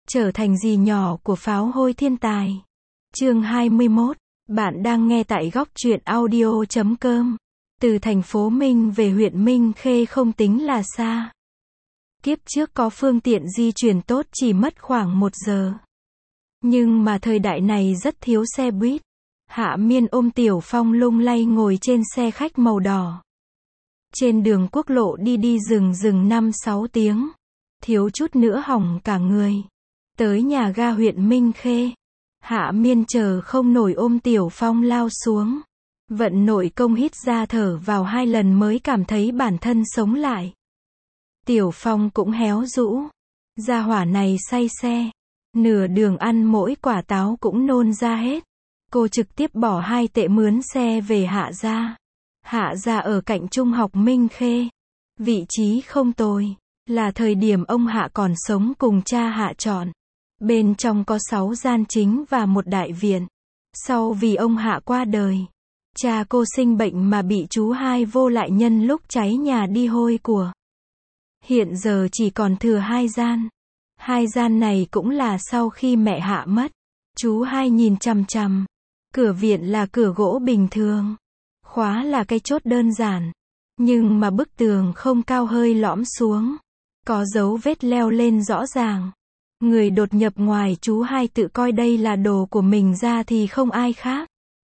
Trở thành dì nhỏ của pháo hôi thiên tài. Chương 21. Bạn đang nghe tại góc truyện audio.com. Từ thành phố Minh về huyện Minh Khê không tính là xa. Kiếp trước có phương tiện di chuyển tốt chỉ mất khoảng 1 giờ. Nhưng mà thời đại này rất thiếu xe buýt. Hạ Miên ôm Tiểu Phong lung lay ngồi trên xe khách màu đỏ. Trên đường quốc lộ đi rừng 5-6 tiếng. Thiếu chút nữa hỏng cả người. Tới nhà ga huyện Minh Khê. Hạ Miên chờ không nổi ôm Tiểu Phong lao xuống. Vận nội công hít ra thở vào 2 lần mới cảm thấy bản thân sống lại. Tiểu Phong cũng héo rũ. Gia hỏa này say xe. Nửa đường ăn mỗi quả táo cũng nôn ra hết. Cô trực tiếp bỏ 2 tệ mướn xe về Hạ gia. Hạ gia ở cạnh trung học Minh Khê. Vị trí không tồi. Là thời điểm ông Hạ còn sống cùng cha Hạ chọn. Bên trong có 6 gian chính và một đại viện. Sau vì ông Hạ qua đời, cha cô sinh bệnh mà bị chú hai vô lại nhân lúc cháy nhà đi hôi của. Hiện giờ chỉ còn thừa 2 gian. 2 gian này cũng là sau khi mẹ Hạ mất. Chú hai nhìn chằm chằm. Cửa viện là cửa gỗ bình thường. Khóa là cái chốt đơn giản. Nhưng mà bức tường không cao hơi lõm xuống. Có dấu vết leo lên rõ ràng. Người đột nhập ngoài chú hai tự coi đây là đồ của mình ra thì không ai khác.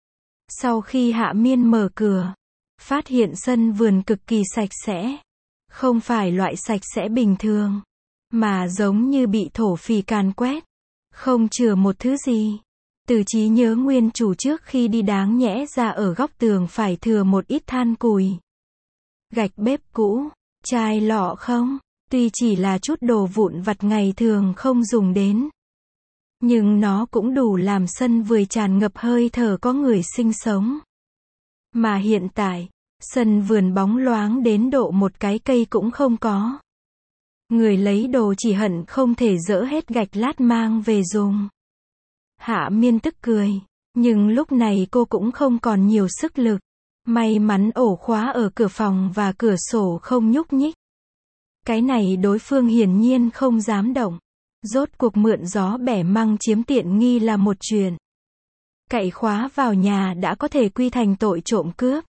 Sau khi Hạ Miên mở cửa, phát hiện sân vườn cực kỳ sạch sẽ. Không phải loại sạch sẽ bình thường, mà giống như bị thổ phỉ càn quét. Không chừa một thứ gì. Từ trí nhớ nguyên chủ trước khi đi đáng nhẽ ra ở góc tường phải thừa một ít than củi. Gạch bếp cũ, chai lọ không. Tuy chỉ là chút đồ vụn vặt ngày thường không dùng đến. Nhưng nó cũng đủ làm sân vườn tràn ngập hơi thở có người sinh sống. Mà hiện tại, sân vườn bóng loáng đến độ một cái cây cũng không có. Người lấy đồ chỉ hận không thể dỡ hết gạch lát mang về dùng. Hạ Miên tức cười. Nhưng lúc này cô cũng không còn nhiều sức lực. May mắn ổ khóa ở cửa phòng và cửa sổ không nhúc nhích. Cái này đối phương hiển nhiên không dám động. Rốt cuộc mượn gió bẻ măng chiếm tiện nghi là một chuyện. Cậy khóa vào nhà đã có thể quy thành tội trộm cướp.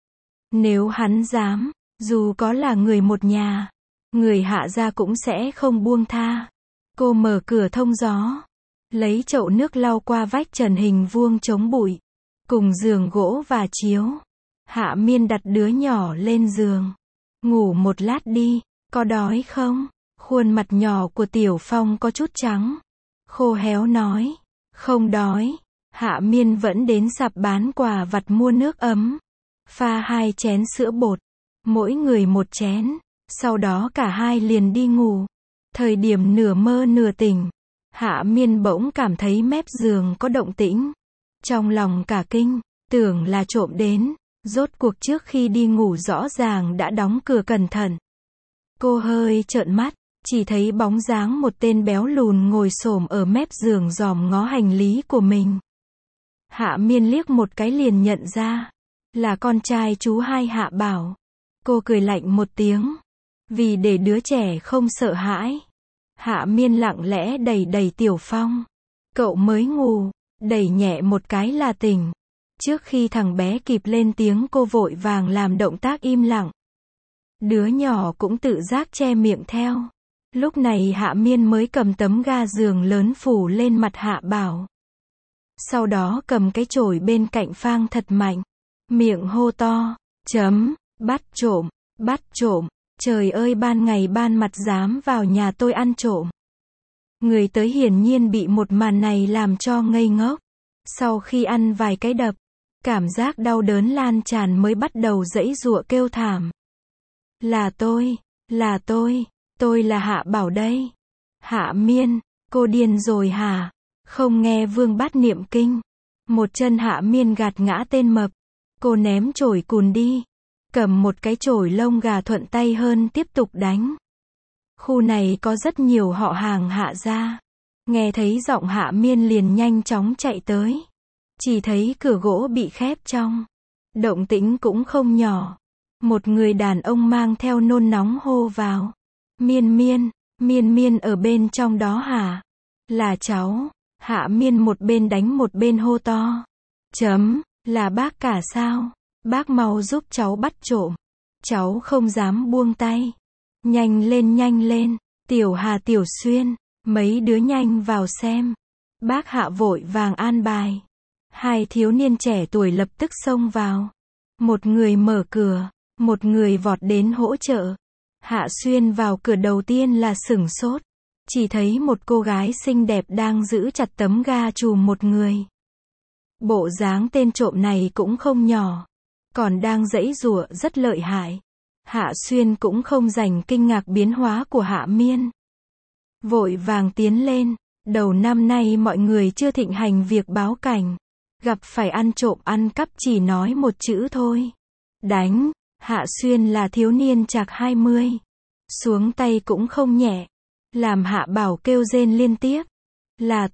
Nếu hắn dám, dù có là người một nhà, người Hạ gia cũng sẽ không buông tha. Cô mở cửa thông gió. Lấy chậu nước lau qua vách trần hình vuông chống bụi. Cùng giường gỗ và chiếu. Hạ Miên đặt đứa nhỏ lên giường. Ngủ một lát đi. Có đói không? Khuôn mặt nhỏ của Tiểu Phong có chút trắng. Khô héo nói. Không đói. Hạ Miên vẫn đến sạp bán quà vặt mua nước ấm. Pha 2 chén sữa bột. Mỗi người 1 chén. Sau đó cả hai liền đi ngủ. Thời điểm nửa mơ nửa tỉnh. Hạ Miên bỗng cảm thấy mép giường có động tĩnh. Trong lòng cả kinh. Tưởng là trộm đến. Rốt cuộc trước khi đi ngủ rõ ràng đã đóng cửa cẩn thận. Cô hơi trợn mắt, chỉ thấy bóng dáng một tên béo lùn ngồi xổm ở mép giường dòm ngó hành lý của mình. Hạ Miên liếc một cái liền nhận ra, là con trai chú hai Hạ Bảo. Cô cười lạnh một tiếng, vì để đứa trẻ không sợ hãi. Hạ Miên lặng lẽ đẩy Tiểu Phong. Cậu mới ngủ, đẩy nhẹ một cái là tỉnh. Trước khi thằng bé kịp lên tiếng cô vội vàng làm động tác im lặng. Đứa nhỏ cũng tự giác che miệng theo. Lúc này Hạ Miên mới cầm tấm ga giường lớn phủ lên mặt Hạ Bảo. Sau đó cầm cái chổi bên cạnh phang thật mạnh. Miệng hô to. Bắt trộm, bắt trộm. Trời ơi ban ngày ban mặt dám vào nhà tôi ăn trộm. Người tới hiển nhiên bị một màn này làm cho ngây ngốc. Sau khi ăn vài cái đập, cảm giác đau đớn lan tràn mới bắt đầu giãy giụa kêu thảm. Là tôi là Hạ Bảo đây. Hạ Miên, cô điên rồi hả? Không nghe Vương Bát niệm kinh. Một chân Hạ Miên gạt ngã tên mập. Cô ném chổi cùn đi. Cầm một cái chổi lông gà thuận tay hơn tiếp tục đánh. Khu này có rất nhiều họ hàng Hạ gia. Nghe thấy giọng Hạ Miên liền nhanh chóng chạy tới. Chỉ thấy cửa gỗ bị khép trong. Động tĩnh cũng không nhỏ. Một người đàn ông mang theo nôn nóng hô vào. Miên miên ở bên trong đó hả? Là cháu. Hạ Miên một bên đánh một bên hô to. Là bác cả sao? Bác mau giúp cháu bắt trộm. Cháu không dám buông tay. Nhanh lên, Tiểu Hà Tiểu Xuyên, mấy đứa nhanh vào xem. Bác Hạ vội vàng an bài. Hai thiếu niên trẻ tuổi lập tức xông vào. Một người mở cửa, một người vọt đến hỗ trợ. Hạ Xuyên vào cửa đầu tiên là sửng sốt. Chỉ thấy một cô gái xinh đẹp đang giữ chặt tấm ga chùm một người. Bộ dáng tên trộm này cũng không nhỏ. Còn đang giãy giụa rất lợi hại. Hạ Xuyên cũng không rảnh kinh ngạc biến hóa của Hạ Miên. Vội vàng tiến lên. Đầu năm nay mọi người chưa thịnh hành việc báo cảnh. Gặp phải ăn trộm ăn cắp chỉ nói một chữ thôi. Đánh. Hạ Xuyên là thiếu niên trạc 20. Xuống tay cũng không nhẹ. Làm Hạ Bảo kêu rên liên tiếp. Là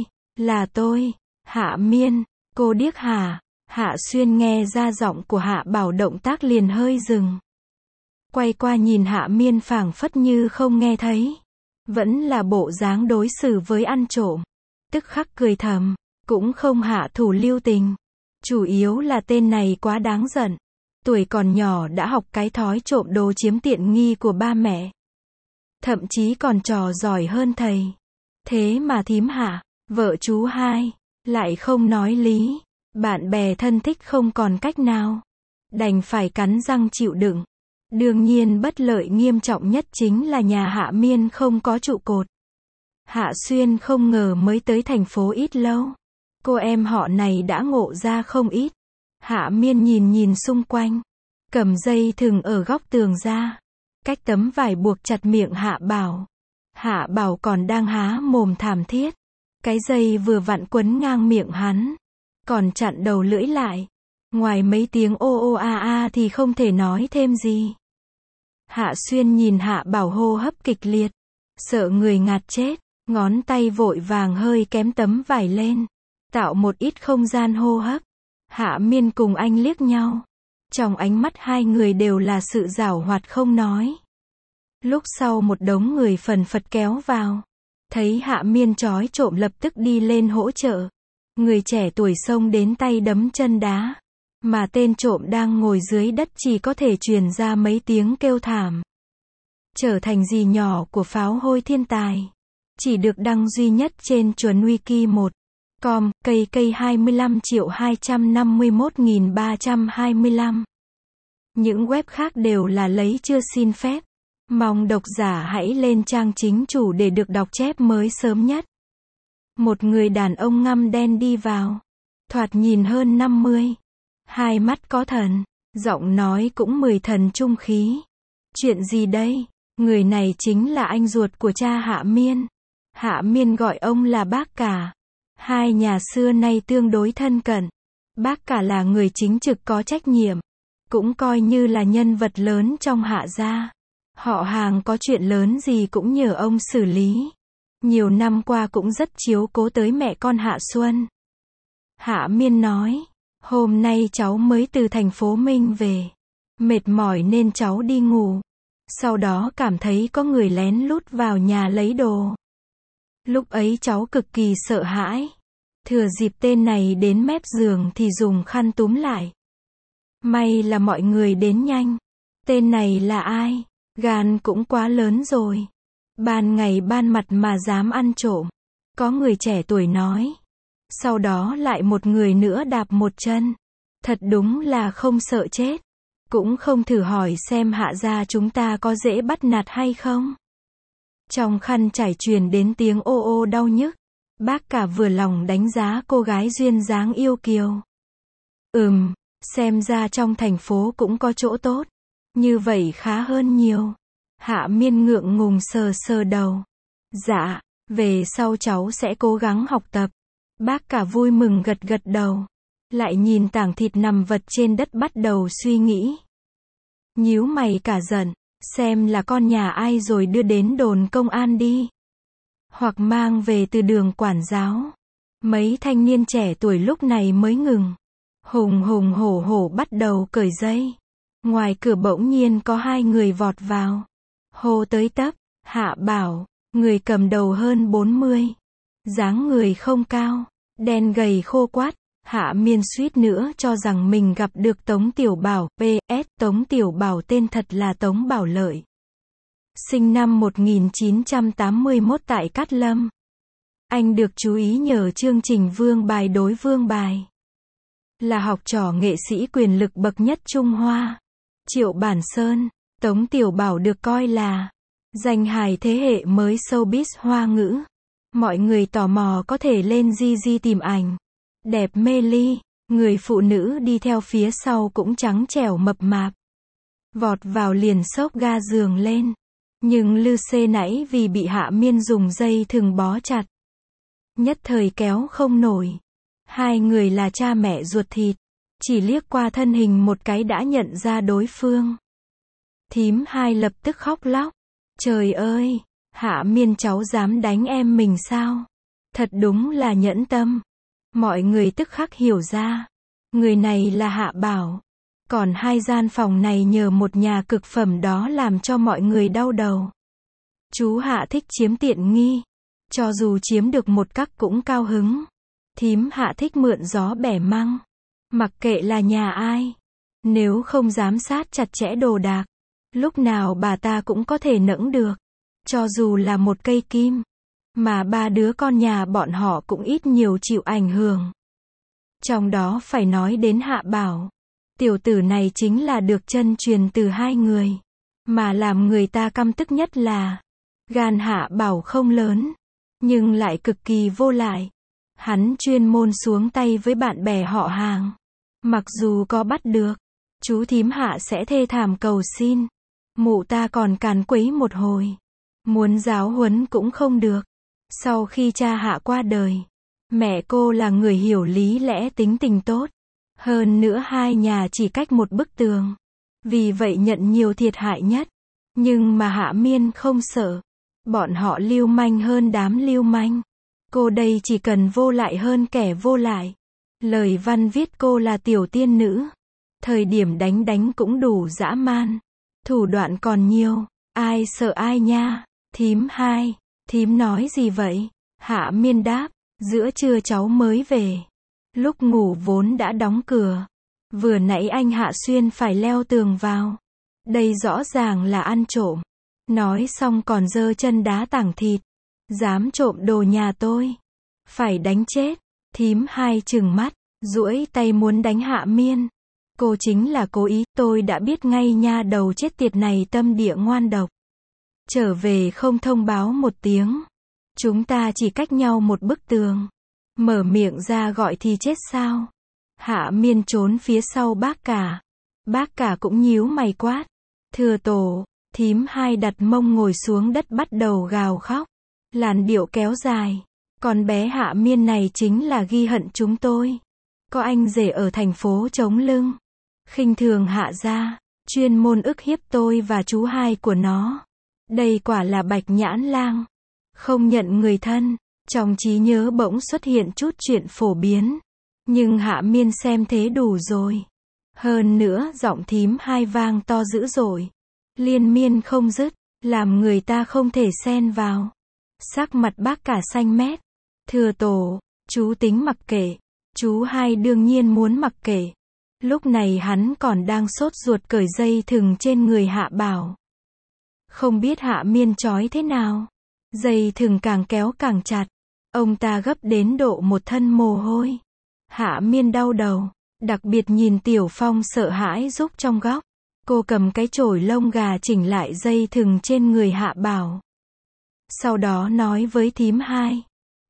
tôi. Hạ Miên, cô điếc hả? Hạ Xuyên nghe ra giọng của Hạ Bảo động tác liền hơi dừng. Quay qua nhìn Hạ Miên phảng phất như không nghe thấy. Vẫn là bộ dáng đối xử với ăn trộm. Tức khắc cười thầm, cũng không hạ thủ lưu tình. Chủ yếu là tên này quá đáng giận. Tuổi còn nhỏ đã học cái thói trộm đồ chiếm tiện nghi của ba mẹ. Thậm chí còn trò giỏi hơn thầy. Thế mà thím Hạ, vợ chú hai, lại không nói lý. Bạn bè thân thích không còn cách nào. Đành phải cắn răng chịu đựng. Đương nhiên bất lợi nghiêm trọng nhất chính là nhà Hạ Miên không có trụ cột. Hạ Xuyên không ngờ mới tới thành phố ít lâu. Cô em họ này đã ngộ ra không ít. Hạ Miên nhìn xung quanh. Cầm dây thừng ở góc tường ra. Cách tấm vải buộc chặt miệng Hạ Bảo. Hạ Bảo còn đang há mồm thảm thiết. Cái dây vừa vặn quấn ngang miệng hắn. Còn chặn đầu lưỡi lại. Ngoài mấy tiếng ô ô a a thì không thể nói thêm gì. Hạ Xuyên nhìn Hạ Bảo hô hấp kịch liệt. Sợ người ngạt chết. Ngón tay vội vàng hơi kém tấm vải lên. Tạo một ít không gian hô hấp. Hạ Miên cùng anh liếc nhau. Trong ánh mắt hai người đều là sự giảo hoạt không nói. Lúc sau một đống người phần phật kéo vào. Thấy Hạ Miên trói trộm lập tức đi lên hỗ trợ. Người trẻ tuổi xông đến tay đấm chân đá. Mà tên trộm đang ngồi dưới đất chỉ có thể truyền ra mấy tiếng kêu thảm. Trở thành dì nhỏ của pháo hôi thiên tài. Chỉ được đăng duy nhất trên chuẩn wiki 1.com, cây 25.251.325. Những web khác đều là lấy chưa xin phép. Mong độc giả hãy lên trang chính chủ để được đọc chép mới sớm nhất. Một người đàn ông ngăm đen đi vào. Thoạt nhìn hơn 50. Hai mắt có thần. Giọng nói cũng 10 thần trung khí. Chuyện gì đây? Người này chính là anh ruột của cha Hạ Miên. Hạ Miên gọi ông là bác cả. Hai nhà xưa nay tương đối thân cận. Bác cả là người chính trực có trách nhiệm. Cũng coi như là nhân vật lớn trong Hạ gia. Họ hàng có chuyện lớn gì cũng nhờ ông xử lý. Nhiều năm qua cũng rất chiếu cố tới mẹ con Hạ Xuân. Hạ Miên nói, hôm nay cháu mới từ thành phố Minh về. Mệt mỏi nên cháu đi ngủ. Sau đó cảm thấy có người lén lút vào nhà lấy đồ. Lúc ấy cháu cực kỳ sợ hãi. Thừa dịp tên này đến mép giường thì dùng khăn túm lại. May là mọi người đến nhanh. Tên này là ai? Gan cũng quá lớn rồi. Ban ngày ban mặt mà dám ăn trộm. Có người trẻ tuổi nói. Sau đó lại một người nữa đạp một chân. Thật đúng là không sợ chết. Cũng không thử hỏi xem Hạ gia chúng ta có dễ bắt nạt hay không. Trong khăn trải truyền đến tiếng ô ô đau nhức. Bác cả vừa lòng đánh giá cô gái duyên dáng yêu kiều. Xem ra trong thành phố cũng có chỗ tốt. Như vậy khá hơn nhiều. Hạ Miên ngượng ngùng sờ đầu. Dạ, về sau cháu sẽ cố gắng học tập. Bác cả vui mừng gật đầu. Lại nhìn tảng thịt nằm vật trên đất bắt đầu suy nghĩ. Nhíu mày cả giận. Xem là con nhà ai rồi đưa đến đồn công an đi. Hoặc mang về từ đường quản giáo. Mấy thanh niên trẻ tuổi lúc này mới ngừng. Hùng hổ bắt đầu cởi dây. Ngoài cửa bỗng nhiên có hai người vọt vào. Hô tới tấp. Hạ Bảo, người cầm đầu hơn 40. dáng người không cao, đen gầy khô quắt. Hạ Miên suýt nữa cho rằng mình gặp được Tống Tiểu Bảo. PS, Tống Tiểu Bảo tên thật là Tống Bảo Lợi. Sinh năm 1981 tại Cát Lâm. Anh được chú ý nhờ chương trình Vương Bài đối Vương Bài. Là học trò nghệ sĩ quyền lực bậc nhất Trung Hoa. Triệu Bản Sơn, Tống Tiểu Bảo được coi là danh hài thế hệ mới showbiz Hoa ngữ. Mọi người tò mò có thể lên Gigi tìm ảnh. Đẹp mê ly, người phụ nữ đi theo phía sau cũng trắng trẻo mập mạp. Vọt vào liền xốc ga giường lên. Nhưng Lư Xê nãy vì bị Hạ Miên dùng dây thừng bó chặt. Nhất thời kéo không nổi. Hai người là cha mẹ ruột thịt. Chỉ liếc qua thân hình một cái đã nhận ra đối phương. Thím hai lập tức khóc lóc. Trời ơi, Hạ Miên cháu dám đánh em mình sao? Thật đúng là nhẫn tâm. Mọi người tức khắc hiểu ra. Người này là Hạ Bảo. Còn hai gian phòng này nhờ một nhà cực phẩm đó làm cho mọi người đau đầu. Chú Hạ thích chiếm tiện nghi. Cho dù chiếm được một cắc cũng cao hứng. Thím Hạ thích mượn gió bẻ măng. Mặc kệ là nhà ai. Nếu không giám sát chặt chẽ đồ đạc. Lúc nào bà ta cũng có thể nẫng được. Cho dù là một cây kim. Mà ba đứa con nhà bọn họ cũng ít nhiều chịu ảnh hưởng. Trong đó phải nói đến Hạ Bảo. Tiểu tử này chính là được chân truyền từ hai người. Mà làm người ta căm tức nhất là gan Hạ Bảo không lớn. Nhưng lại cực kỳ vô lại. Hắn chuyên môn xuống tay với bạn bè họ hàng. Mặc dù có bắt được, chú thím Hạ sẽ thê thảm cầu xin. Mụ ta còn càn quấy một hồi. Muốn giáo huấn cũng không được. Sau khi cha Hạ qua đời, mẹ cô là người hiểu lý lẽ tính tình tốt. Hơn nữa hai nhà chỉ cách một bức tường. Vì vậy nhận nhiều thiệt hại nhất. Nhưng mà Hạ Miên không sợ. Bọn họ lưu manh hơn đám lưu manh. Cô đây chỉ cần vô lại hơn kẻ vô lại. Lời văn viết cô là tiểu tiên nữ. Thời điểm đánh cũng đủ dã man. Thủ đoạn còn nhiều. Ai sợ ai nha. Thím hai. Thím nói gì vậy? Hạ Miên đáp. Giữa trưa cháu mới về. Lúc ngủ vốn đã đóng cửa. Vừa nãy anh Hạ Xuyên phải leo tường vào. Đây rõ ràng là ăn trộm. Nói xong còn giơ chân đá tảng thịt. Dám trộm đồ nhà tôi. Phải đánh chết. Thím hai trừng mắt. Duỗi tay muốn đánh Hạ Miên. Cô chính là cố ý. Tôi đã biết ngay nha, đầu chết tiệt này tâm địa ngoan độc. Trở về không thông báo một tiếng. Chúng ta chỉ cách nhau một bức tường. Mở miệng ra gọi thì chết sao? Hạ Miên trốn phía sau bác cả. Bác cả cũng nhíu mày quát. Thừa tổ. Thím hai đặt mông ngồi xuống đất bắt đầu gào khóc. Làn điệu kéo dài. Con bé Hạ Miên này chính là ghi hận chúng tôi. Có anh rể ở thành phố chống lưng. Khinh thường Hạ gia. Chuyên môn ức hiếp tôi và chú hai của nó. Đây quả là bạch nhãn lang. Không nhận người thân. Trong trí nhớ bỗng xuất hiện chút chuyện phổ biến. Nhưng Hạ Miên xem thế đủ rồi. Hơn nữa giọng thím hai vang to dữ dội. Liên miên không dứt. Làm người ta không thể xen vào. Sắc mặt bác cả xanh mét. Thừa tổ. Chú tính mặc kệ. Chú hai đương nhiên muốn mặc kệ. Lúc này hắn còn đang sốt ruột cởi dây thừng trên người Hạ Bảo. Không biết Hạ Miên trói thế nào. Dây thừng càng kéo càng chặt. Ông ta gấp đến độ một thân mồ hôi. Hạ Miên đau đầu. Đặc biệt nhìn Tiểu Phong sợ hãi rúc trong góc. Cô cầm cái chổi lông gà chỉnh lại dây thừng trên người Hạ Bảo. Sau đó nói với thím hai.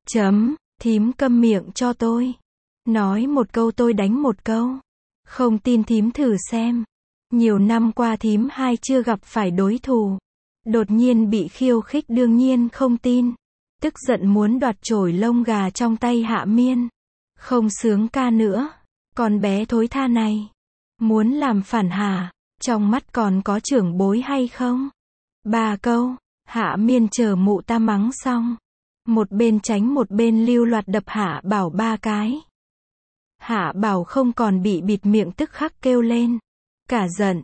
Thím câm miệng cho tôi. Nói một câu tôi đánh một câu. Không tin thím thử xem. Nhiều năm qua thím hai chưa gặp phải đối thủ. Đột nhiên bị khiêu khích đương nhiên không tin. Tức giận muốn đoạt chổi lông gà trong tay Hạ Miên. Không sướng ca nữa. Con bé thối tha này. Muốn làm phản hả? Trong mắt còn có trưởng bối hay không? 3 câu. Hạ Miên chờ mụ ta mắng xong. Một bên tránh một bên lưu loạt đập Hạ Bảo 3 cái. Hạ Bảo không còn bị bịt miệng tức khắc kêu lên. Cả giận.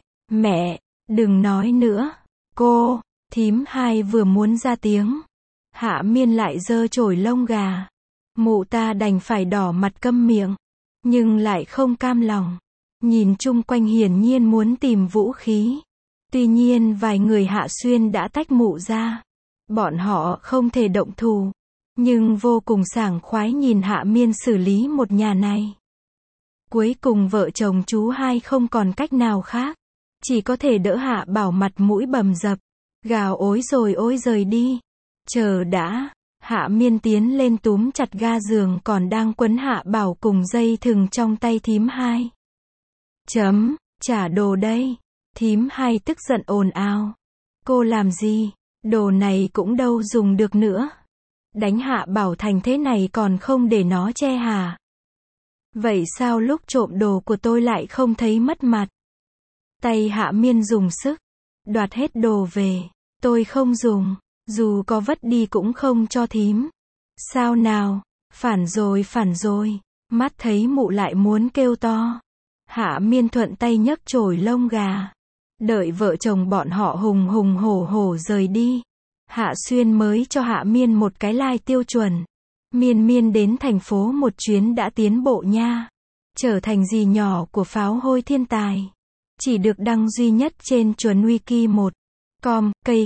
Mẹ, đừng nói nữa. Cô, thím hai vừa muốn ra tiếng. Hạ Miên lại giơ chổi lông gà. Mụ ta đành phải đỏ mặt câm miệng, nhưng lại không cam lòng. Nhìn chung quanh hiển nhiên muốn tìm vũ khí. Tuy nhiên vài người Hạ Xuyên đã tách mụ ra. Bọn họ không thể động thủ, nhưng vô cùng sảng khoái nhìn Hạ Miên xử lý một nhà này. Cuối cùng vợ chồng chú hai không còn cách nào khác, chỉ có thể đỡ Hạ Bảo mặt mũi bầm dập, gào ối rồi ối rời đi. Chờ đã, Hạ Miên tiến lên túm chặt ga giường còn đang quấn Hạ Bảo cùng dây thừng trong tay thím hai. Trả đồ đây. Thím hai tức giận ồn ào. Cô làm gì? Đồ này cũng đâu dùng được nữa. Đánh Hạ Bảo thành thế này còn không để nó che hả? Vậy sao lúc trộm đồ của tôi lại không thấy mất mặt? Tay Hạ Miên dùng sức, đoạt hết đồ về. Tôi không dùng, dù có vất đi cũng không cho thím. Sao nào? Phản rồi. Mắt thấy mụ lại muốn kêu to. Hạ Miên thuận tay nhấc chổi lông gà. Đợi vợ chồng bọn họ hùng hùng hổ hổ rời đi. Hạ Xuyên mới cho Hạ Miên một cái like tiêu chuẩn. Miên đến thành phố một chuyến đã tiến bộ nha. Trở thành dì nhỏ của pháo hôi thiên tài. Chỉ được đăng duy nhất trên chuẩn wiki 1.com, cây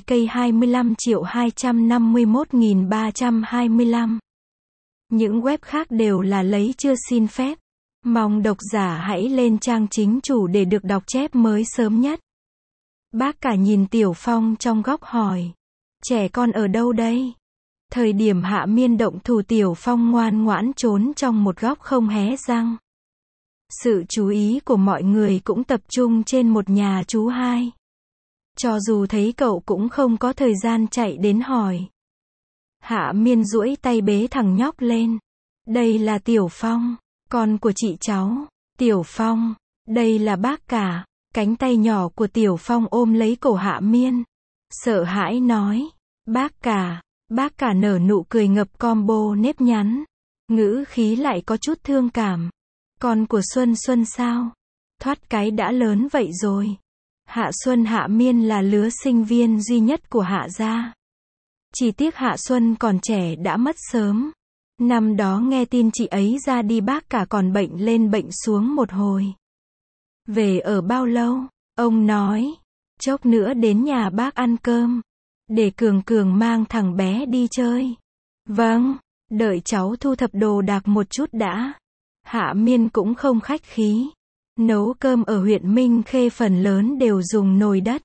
25.251.325. Những web khác đều là lấy chưa xin phép. Mong độc giả hãy lên trang chính chủ để được đọc chép mới sớm nhất. Bác cả nhìn Tiểu Phong trong góc hỏi. Trẻ con ở đâu đây? Thời điểm Hạ Miên động thủ Tiểu Phong ngoan ngoãn trốn trong một góc không hé răng. Sự chú ý của mọi người cũng tập trung trên một nhà chú hai. Cho dù thấy cậu cũng không có thời gian chạy đến hỏi. Hạ Miên duỗi tay bế thằng nhóc lên. Đây là Tiểu Phong, con của chị cháu. Tiểu Phong, đây là bác cả. Cánh tay nhỏ của Tiểu Phong ôm lấy cổ Hạ Miên. Sợ hãi nói. Bác cả nở nụ cười ngập combo nếp nhắn. Ngữ khí lại có chút thương cảm. Con của Xuân sao? Thoát cái đã lớn vậy rồi. Hạ Xuân Hạ Miên là lứa sinh viên duy nhất của Hạ gia. Chỉ tiếc Hạ Xuân còn trẻ đã mất sớm. Năm đó nghe tin chị ấy ra đi bác cả còn bệnh lên bệnh xuống một hồi. Về ở bao lâu? Ông nói. Chốc nữa đến nhà bác ăn cơm. Để Cường mang thằng bé đi chơi. Vâng, đợi cháu thu thập đồ đạc một chút đã. Hạ Miên cũng không khách khí. Nấu cơm ở huyện Minh Khê phần lớn đều dùng nồi đất.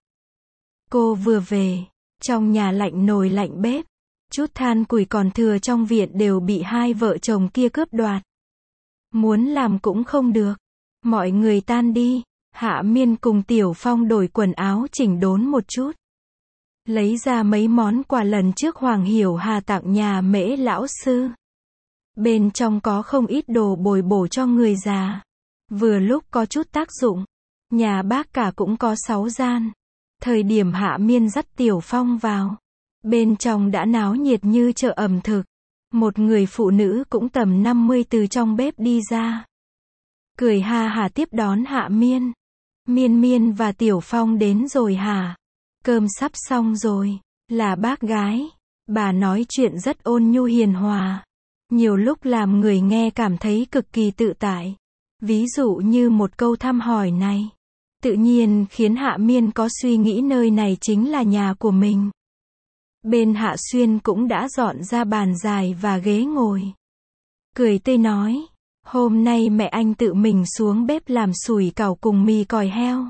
Cô vừa về, trong nhà lạnh nồi lạnh bếp. Chút than củi còn thừa trong viện đều bị hai vợ chồng kia cướp đoạt. Muốn làm cũng không được. Mọi người tan đi. Hạ Miên cùng Tiểu Phong đổi quần áo chỉnh đốn một chút. Lấy ra mấy món quà lần trước Hoàng Hiểu Hà tặng nhà Mễ lão sư. Bên trong có không ít đồ bồi bổ cho người già. Vừa lúc có chút tác dụng. Nhà bác cả cũng có 6 gian. Thời điểm Hạ Miên dắt Tiểu Phong vào. Bên trong đã náo nhiệt như chợ ẩm thực. Một người phụ nữ cũng tầm 50 từ trong bếp đi ra. Cười ha hả tiếp đón Hạ Miên. Miên và Tiểu Phong đến rồi hả? Cơm sắp xong rồi. Là bác gái. Bà nói chuyện rất ôn nhu hiền hòa. Nhiều lúc làm người nghe cảm thấy cực kỳ tự tại. Ví dụ như một câu thăm hỏi này. Tự nhiên khiến Hạ Miên có suy nghĩ nơi này chính là nhà của mình. Bên Hạ Xuyên cũng đã dọn ra bàn dài và ghế ngồi. Cười tươi nói. Hôm nay mẹ anh tự mình xuống bếp làm sủi cảo cùng mì còi heo.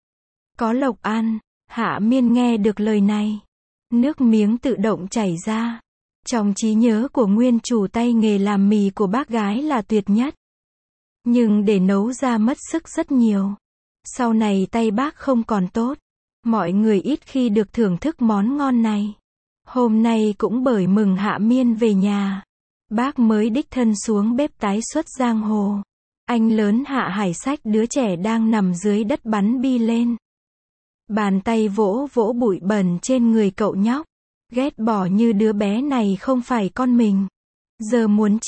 Có lộc ăn. Hạ Miên nghe được lời này. Nước miếng tự động chảy ra. Trong trí nhớ của nguyên chủ tay nghề làm mì của bác gái là tuyệt nhất. Nhưng để nấu ra mất sức rất nhiều. Sau này tay bác không còn tốt. Mọi người ít khi được thưởng thức món ngon này. Hôm nay cũng bởi mừng Hạ Miên về nhà. Bác mới đích thân xuống bếp tái xuất giang hồ. Anh lớn Hạ Hải xách đứa trẻ đang nằm dưới đất bắn bi lên. Bàn tay vỗ vỗ bụi bẩn trên người cậu nhóc. Ghét bỏ như đứa bé này không phải con mình. Giờ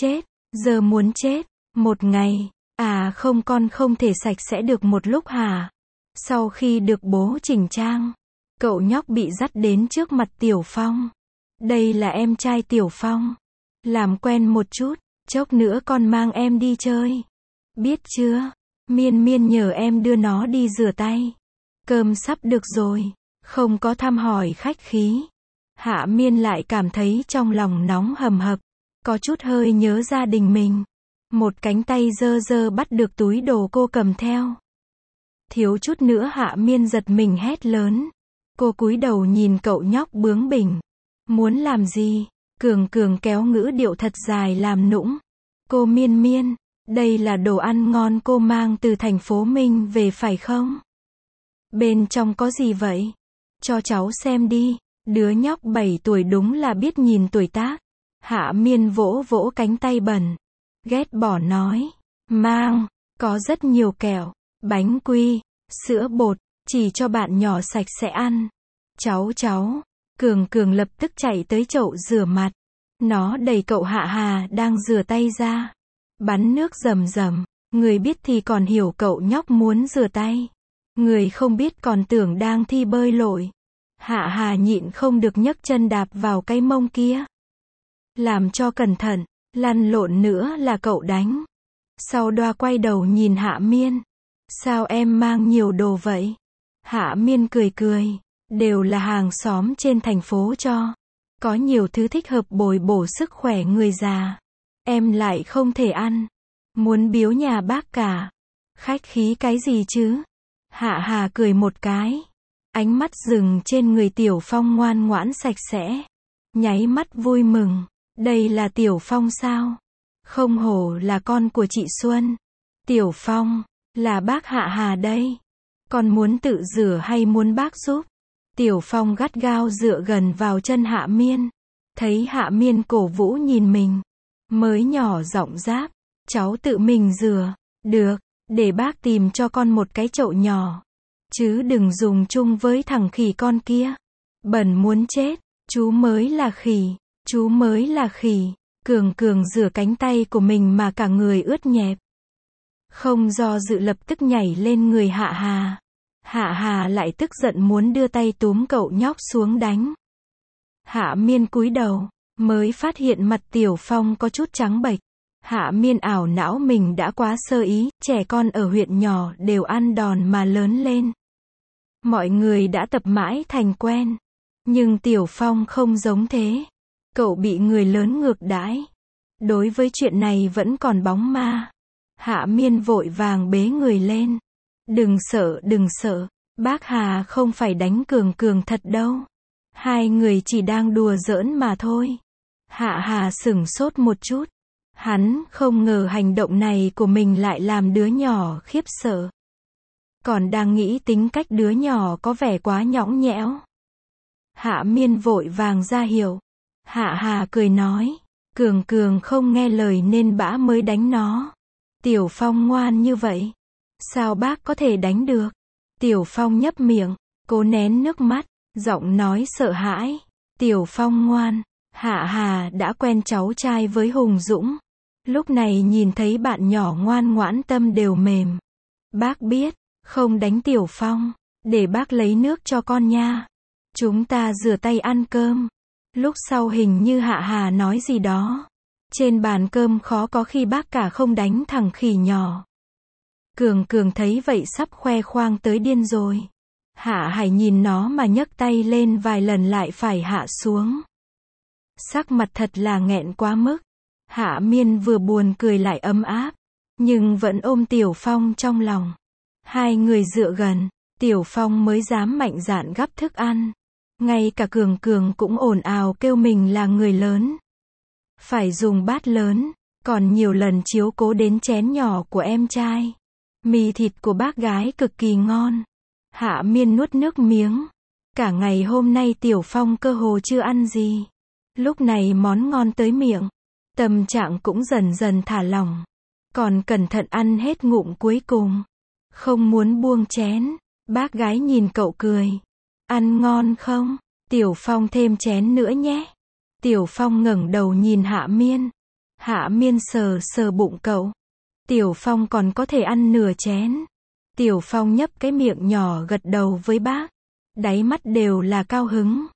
muốn chết. Một ngày. À không, con không thể sạch sẽ được một lúc hả? Sau khi được bố chỉnh trang, cậu nhóc bị dắt đến trước mặt Tiểu Phong. Đây là em trai Tiểu Phong. Làm quen một chút, chốc nữa con mang em đi chơi. Biết chưa? Miên Miên nhờ em đưa nó đi rửa tay. Cơm sắp được rồi. Không có thăm hỏi khách khí. Hạ Miên lại cảm thấy trong lòng nóng hầm hập. Có chút hơi nhớ gia đình mình. Một cánh tay dơ dơ bắt được túi đồ cô cầm theo. Thiếu chút nữa Hạ Miên giật mình hét lớn. Cô cúi đầu nhìn cậu nhóc bướng bỉnh. Muốn làm gì? Cường Cường kéo ngữ điệu thật dài làm nũng. Cô Miên Miên, đây là đồ ăn ngon cô mang từ thành phố Minh về phải không? Bên trong có gì vậy? Cho cháu xem đi. Đứa nhóc 7 tuổi đúng là biết nhìn tuổi tác. Hạ Miên vỗ vỗ cánh tay bẩn. Ghét bỏ nói. Mang, có rất nhiều kẹo, bánh quy, sữa bột, chỉ cho bạn nhỏ sạch sẽ ăn. Cháu. Cường Cường lập tức chạy tới chậu rửa mặt. Nó đẩy cậu Hạ Hà đang rửa tay ra. Bắn nước rầm rầm. Người biết thì còn hiểu cậu nhóc muốn rửa tay. Người không biết còn tưởng đang thi bơi lội. Hạ Hà nhịn không được nhấc chân đạp vào cái mông kia. Làm cho cẩn thận, lăn lộn nữa là cậu đánh. Sau đoa quay đầu nhìn Hạ Miên. Sao em mang nhiều đồ vậy? Hạ Miên cười. Đều là hàng xóm trên thành phố cho. Có nhiều thứ thích hợp bồi bổ sức khỏe người già. Em lại không thể ăn. Muốn biếu nhà bác cả. Khách khí cái gì chứ? Hạ Hà cười một cái. Ánh mắt dừng trên người Tiểu Phong ngoan ngoãn sạch sẽ. Nháy mắt vui mừng. Đây là Tiểu Phong sao? Không hổ là con của chị Xuân. Tiểu Phong, là bác Hạ Hà đây. Con muốn tự rửa hay muốn bác giúp? Tiểu Phong gắt gao dựa gần vào chân Hạ Miên. Thấy Hạ Miên cổ vũ nhìn mình. Mới nhỏ giọng giáp. Cháu tự mình rửa. Được, để bác tìm cho con một cái chậu nhỏ. Chứ đừng dùng chung với thằng khỉ con kia. Bẩn muốn chết. Chú mới là khỉ. Cường rửa cánh tay của mình mà cả người ướt nhẹp. Không do dự lập tức nhảy lên người Hạ Hà. Hạ Hà lại tức giận muốn đưa tay túm cậu nhóc xuống đánh. Hạ Miên cúi đầu, mới phát hiện mặt Tiểu Phong có chút trắng bệch. Hạ Miên ảo não mình đã quá sơ ý, trẻ con ở huyện nhỏ đều ăn đòn mà lớn lên. Mọi người đã tập mãi thành quen. Nhưng Tiểu Phong không giống thế. Cậu bị người lớn ngược đãi. Đối với chuyện này vẫn còn bóng ma. Hạ Miên vội vàng bế người lên. Đừng sợ, bác Hà không phải đánh Cường thật đâu. Hai người chỉ đang đùa giỡn mà thôi. Hạ Hà sửng sốt một chút. Hắn không ngờ hành động này của mình lại làm đứa nhỏ khiếp sợ. Còn đang nghĩ tính cách đứa nhỏ có vẻ quá nhõng nhẽo. Hạ Miên vội vàng ra hiệu. Hạ Hà cười nói. Cường không nghe lời nên bả mới đánh nó. Tiểu Phong ngoan như vậy. Sao bác có thể đánh được? Tiểu Phong nhấp miệng, cố nén nước mắt, giọng nói sợ hãi. Tiểu Phong ngoan. Hạ Hà đã quen cháu trai với Hùng Dũng. Lúc này nhìn thấy bạn nhỏ ngoan ngoãn tâm đều mềm. Bác biết, không đánh Tiểu Phong. Để bác lấy nước cho con nha. Chúng ta rửa tay ăn cơm. Lúc sau hình như Hạ Hà nói gì đó. Trên bàn cơm khó có khi bác cả không đánh thằng khỉ nhỏ. Cường thấy vậy sắp khoe khoang tới điên rồi. Hạ Hải nhìn nó mà nhấc tay lên vài lần lại phải hạ xuống. Sắc mặt thật là nghẹn quá mức. Hạ Miên vừa buồn cười lại ấm áp. Nhưng vẫn ôm Tiểu Phong trong lòng. Hai người dựa gần. Tiểu Phong mới dám mạnh dạn gắp thức ăn. Ngay cả Cường cũng ồn ào kêu mình là người lớn. Phải dùng bát lớn. Còn nhiều lần chiếu cố đến chén nhỏ của em trai. Mì thịt của bác gái cực kỳ ngon. Hạ Miên nuốt nước miếng. Cả ngày hôm nay Tiểu Phong cơ hồ chưa ăn gì. Lúc này món ngon tới miệng. Tâm trạng cũng dần dần thả lỏng. Còn cẩn thận ăn hết ngụm cuối cùng. Không muốn buông chén. Bác gái nhìn cậu cười. Ăn ngon không? Tiểu Phong thêm chén nữa nhé. Tiểu Phong ngẩng đầu nhìn Hạ Miên. Hạ Miên sờ bụng cậu. Tiểu Phong còn có thể ăn nửa chén. Tiểu Phong nhấp cái miệng nhỏ gật đầu với bác. Đáy mắt đều là cao hứng.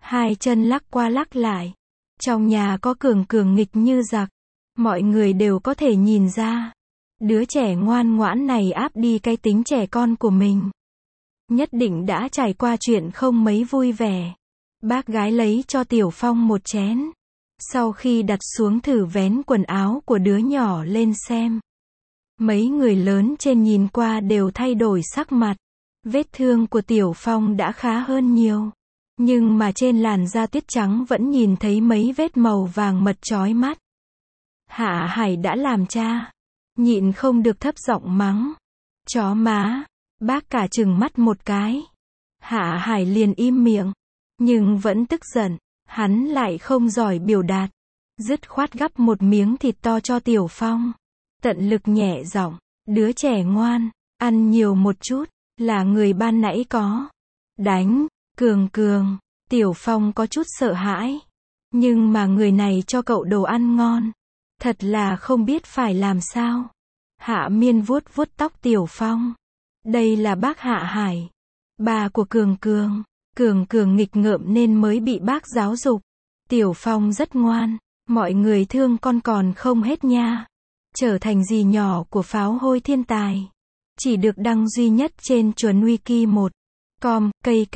hai chân lắc qua lắc lại. Trong nhà có Cường Cường nghịch như giặc. Mọi người đều có thể nhìn ra. Đứa trẻ ngoan ngoãn này áp đi cái tính trẻ con của mình. Nhất định đã trải qua chuyện không mấy vui vẻ. Bác gái lấy cho Tiểu Phong một chén. Sau khi đặt xuống thử vén quần áo của đứa nhỏ lên xem. Mấy người lớn trên nhìn qua đều thay đổi sắc mặt. Vết thương của Tiểu Phong đã khá hơn nhiều. Nhưng mà trên làn da tuyết trắng vẫn nhìn thấy mấy vết màu vàng mật chói mắt. Hạ Hải đã làm cha. Nhịn không được thấp giọng mắng. Chó má. Bác cả trừng mắt một cái. Hạ Hải liền im miệng. Nhưng vẫn tức giận. Hắn lại không giỏi biểu đạt. Dứt khoát gắp một miếng thịt to cho Tiểu Phong. Tận lực nhẹ giọng. Đứa trẻ ngoan. Ăn nhiều một chút. Là người ban nãy có. Đánh. Cường Cường. Tiểu Phong có chút sợ hãi. Nhưng mà người này cho cậu đồ ăn ngon. Thật là không biết phải làm sao. Hạ Miên vuốt vuốt tóc Tiểu Phong. Đây là bác Hạ Hải. Bà của Cường Cường. Cường Cường nghịch ngợm nên mới bị bác giáo dục. Tiểu Phong rất ngoan. Mọi người thương con còn không hết nha. Trở thành dì nhỏ của pháo hôi thiên tài. Chỉ được đăng duy nhất trên chuẩn wiki 1.com, cây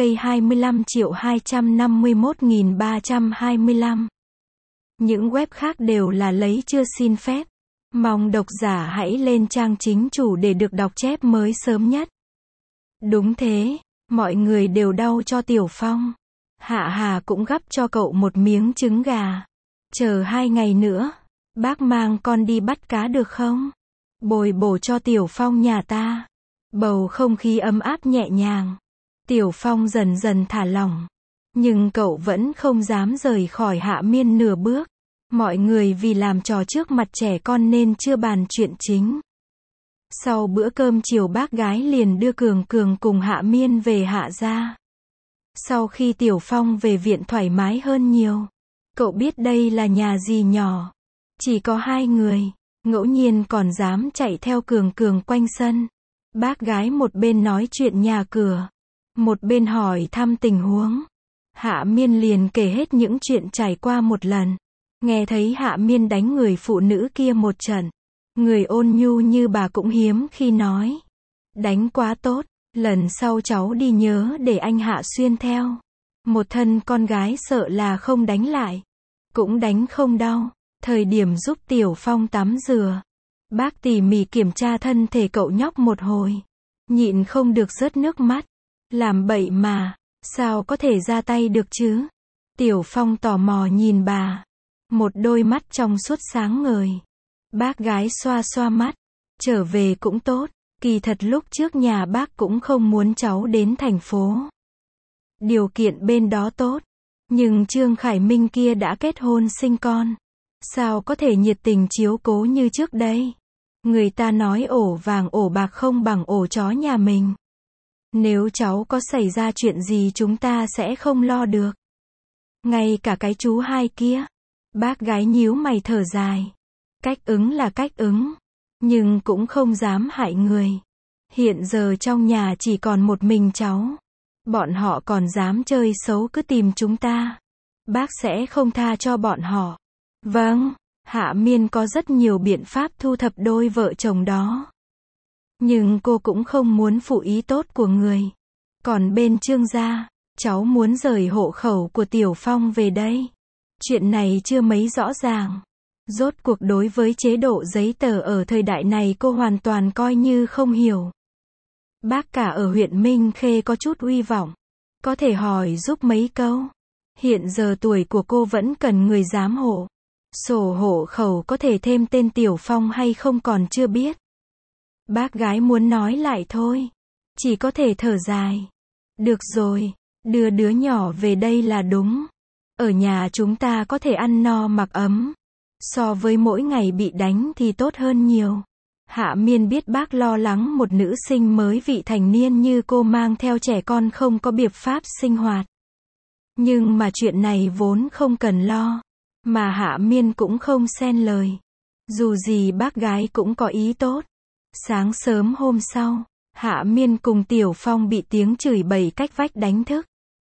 25.251.325. Những web khác đều là lấy chưa xin phép. Mong độc giả hãy lên trang chính chủ để được đọc chép mới sớm nhất. Đúng thế, mọi người đều đau cho Tiểu Phong. Hạ Hà cũng gắp cho cậu một miếng trứng gà. Chờ 2 ngày nữa, bác mang con đi bắt cá được không? Bồi bổ cho Tiểu Phong nhà ta. Bầu không khí ấm áp nhẹ nhàng. Tiểu Phong dần dần thả lỏng. Nhưng cậu vẫn không dám rời khỏi Hạ Miên nửa bước. Mọi người vì làm trò trước mặt trẻ con nên chưa bàn chuyện chính. Sau bữa cơm chiều bác gái liền đưa Cường Cường cùng Hạ Miên về Hạ gia. Sau khi Tiểu Phong về viện thoải mái hơn nhiều. Cậu biết đây là nhà dì nhỏ. Chỉ có 2 người. Ngẫu nhiên còn dám chạy theo Cường Cường quanh sân. Bác gái một bên nói chuyện nhà cửa. Một bên hỏi thăm tình huống. Hạ Miên liền kể hết những chuyện trải qua một lần. Nghe thấy Hạ Miên đánh người phụ nữ kia một trận. Người ôn nhu như bà cũng hiếm khi nói. Đánh quá tốt, lần sau cháu đi nhớ để anh Hạ Xuyên theo. Một thân con gái sợ là không đánh lại. Cũng đánh không đau. Thời điểm giúp Tiểu Phong tắm rửa. Bác tỉ mỉ kiểm tra thân thể cậu nhóc một hồi. Nhịn không được rớt nước mắt. Làm bậy mà, sao có thể ra tay được chứ? Tiểu Phong tò mò nhìn bà. Một đôi mắt trong suốt sáng ngời. Bác gái xoa xoa mắt. Trở về cũng tốt. Kỳ thật lúc trước nhà bác cũng không muốn cháu đến thành phố. Điều kiện bên đó tốt. Nhưng Trương Khải Minh kia đã kết hôn sinh con. Sao có thể nhiệt tình chiếu cố như trước đây? Người ta nói ổ vàng ổ bạc không bằng ổ chó nhà mình. Nếu cháu có xảy ra chuyện gì chúng ta sẽ không lo được. Ngay cả cái chú hai kia. Bác gái nhíu mày thở dài. Cách ứng là cách ứng. Nhưng cũng không dám hại người. Hiện giờ trong nhà chỉ còn một mình cháu. Bọn họ còn dám chơi xấu cứ tìm chúng ta. Bác sẽ không tha cho bọn họ. Vâng, Hạ Miên có rất nhiều biện pháp thu thập đôi vợ chồng đó. Nhưng cô cũng không muốn phụ ý tốt của người. Còn bên Trương gia, cháu muốn rời hộ khẩu của Tiểu Phong về đây. Chuyện này chưa mấy rõ ràng. Rốt cuộc đối với chế độ giấy tờ ở thời đại này cô hoàn toàn coi như không hiểu. Bác cả ở huyện Minh Khê có chút uy vọng. Có thể hỏi giúp mấy câu. Hiện giờ tuổi của cô vẫn cần người giám hộ. Sổ hộ khẩu có thể thêm tên Tiểu Phong hay không còn chưa biết. Bác gái muốn nói lại thôi. Chỉ có thể thở dài. Được rồi, đưa đứa nhỏ về đây là đúng. Ở nhà chúng ta có thể ăn no mặc ấm. So với mỗi ngày bị đánh thì tốt hơn nhiều. Hạ Miên biết bác lo lắng một nữ sinh mới vị thành niên như cô mang theo trẻ con không có biện pháp sinh hoạt. Nhưng mà chuyện này vốn không cần lo. Mà Hạ Miên cũng không xen lời. Dù gì bác gái cũng có ý tốt. Sáng sớm hôm sau, Hạ Miên cùng Tiểu Phong bị tiếng chửi bậy cách vách đánh thức.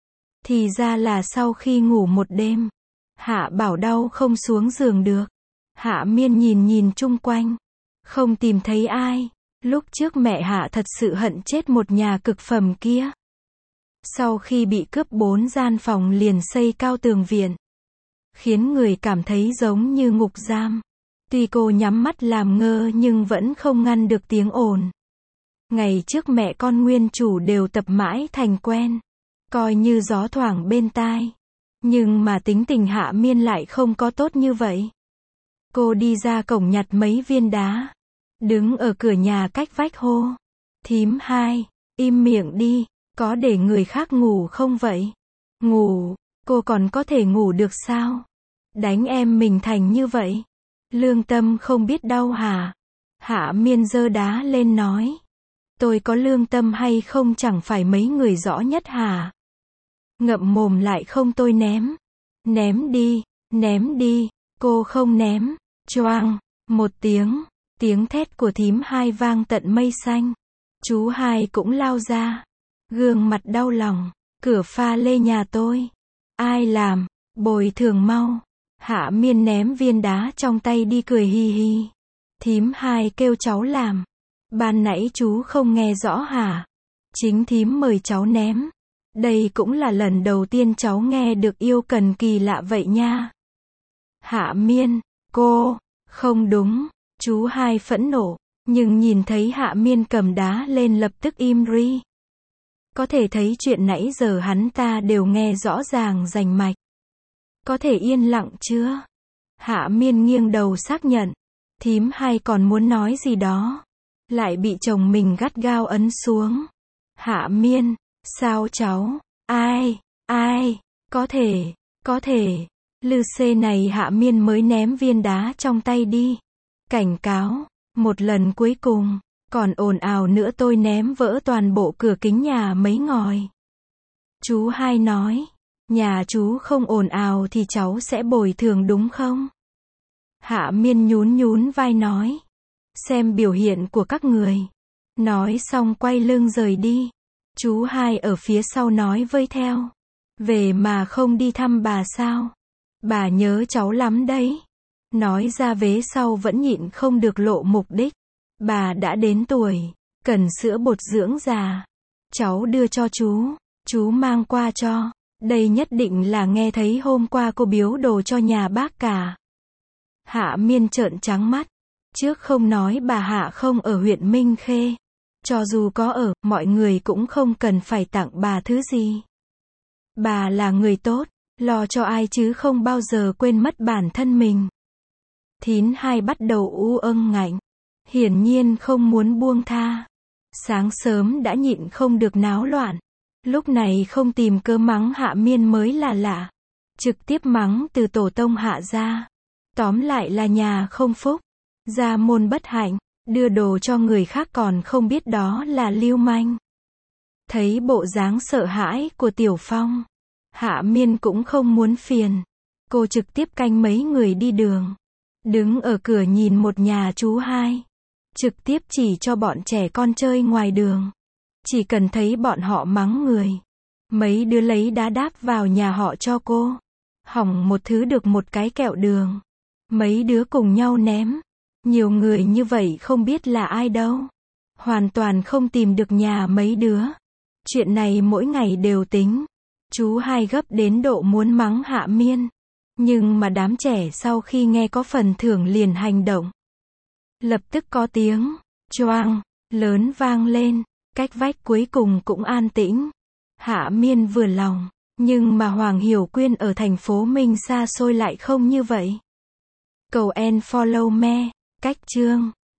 Thì ra là sau khi ngủ một đêm, Hạ Bảo đau không xuống giường được. Hạ Miên nhìn nhìn chung quanh, không tìm thấy ai. Lúc trước mẹ Hạ thật sự hận chết một nhà cực phẩm kia. Sau khi bị cướp 4 gian phòng liền xây cao tường viện, khiến người cảm thấy giống như ngục giam. Tuy cô nhắm mắt làm ngơ nhưng vẫn không ngăn được tiếng ồn. Ngày trước mẹ con nguyên chủ đều tập mãi thành quen, coi như gió thoảng bên tai. Nhưng mà tính tình Hạ Miên lại không có tốt như vậy. Cô đi ra cổng nhặt mấy viên đá, đứng ở cửa nhà cách vách hô: "Thím hai, im miệng đi, có để người khác ngủ không vậy?" "Ngủ, cô còn có thể ngủ được sao? Đánh em mình thành như vậy, lương tâm không biết đau hả?" Hạ Miên giơ đá lên nói: "Tôi có lương tâm hay không chẳng phải mấy người rõ nhất hả? Ngậm mồm lại không tôi ném. Ném đi, ném đi." Cô không ném. Choang, một tiếng thét của thím hai vang tận mây xanh. Chú hai cũng lao ra, gương mặt đau lòng: "Cửa pha lê nhà tôi, ai làm, bồi thường mau." Hạ Miên ném viên đá trong tay đi cười hi hi. "Thím hai kêu cháu làm. Ban nãy chú không nghe rõ hả? Chính thím mời cháu ném. Đây cũng là lần đầu tiên cháu nghe được yêu cần kỳ lạ vậy nha." Hạ Miên, cô, không đúng. Chú hai phẫn nộ, nhưng nhìn thấy Hạ Miên cầm đá lên lập tức im ri. Có thể thấy chuyện nãy giờ hắn ta đều nghe rõ ràng rành mạch. "Có thể yên lặng chưa?" Hạ Miên nghiêng đầu xác nhận. Thím hai còn muốn nói gì đó, lại bị chồng mình gắt gao ấn xuống. "Hạ Miên, sao cháu? Ai, có thể. Lư xê này." Hạ Miên mới ném viên đá trong tay đi. "Cảnh cáo, một lần cuối cùng, còn ồn ào nữa tôi ném vỡ toàn bộ cửa kính nhà mấy ngòi." Chú hai nói: "Nhà chú không ồn ào thì cháu sẽ bồi thường đúng không?" Hạ Miên nhún vai nói: "Xem biểu hiện của các người." Nói xong quay lưng rời đi. Chú hai ở phía sau nói với theo: "Về mà không đi thăm bà sao? Bà nhớ cháu lắm đấy." Nói ra vế sau vẫn nhịn không được lộ mục đích. "Bà đã đến tuổi, cần sữa bột dưỡng già. Cháu đưa cho chú mang qua cho. Đây nhất định là nghe thấy hôm qua cô biếu đồ cho nhà bác cả." Hạ Miên trợn trắng mắt. Trước không nói bà Hạ không ở huyện Minh Khê. Cho dù có ở, mọi người cũng không cần phải tặng bà thứ gì. Bà là người tốt, lo cho ai chứ không bao giờ quên mất bản thân mình. Thím hai bắt đầu u âng ngạnh, hiển nhiên không muốn buông tha. Sáng sớm đã nhịn không được náo loạn. Lúc này không tìm cớ mắng Hạ Miên mới là lạ. Trực tiếp mắng từ tổ tông Hạ ra. Tóm lại là nhà không phúc, gia môn bất hạnh, đưa đồ cho người khác còn không biết đó là lưu manh. Thấy bộ dáng sợ hãi của Tiểu Phong, Hạ Miên cũng không muốn phiền. Cô trực tiếp canh mấy người đi đường. Đứng ở cửa nhìn một nhà chú hai. Trực tiếp chỉ cho bọn trẻ con chơi ngoài đường. Chỉ cần thấy bọn họ mắng người, mấy đứa lấy đá đáp vào nhà họ cho cô. Hỏng một thứ được một cái kẹo đường. Mấy đứa cùng nhau ném. Nhiều người như vậy không biết là ai đâu. Hoàn toàn không tìm được nhà mấy đứa. Chuyện này mỗi ngày đều tính. Chú hai gấp đến độ muốn mắng Hạ Miên. Nhưng mà đám trẻ sau khi nghe có phần thưởng liền hành động. Lập tức có tiếng choang lớn vang lên. Cách vách cuối cùng cũng an tĩnh. Hạ Miên vừa lòng. Nhưng mà Hoàng Hiểu Quyên ở thành phố Minh xa xôi lại không như vậy. Cầu and follow me. Cách chương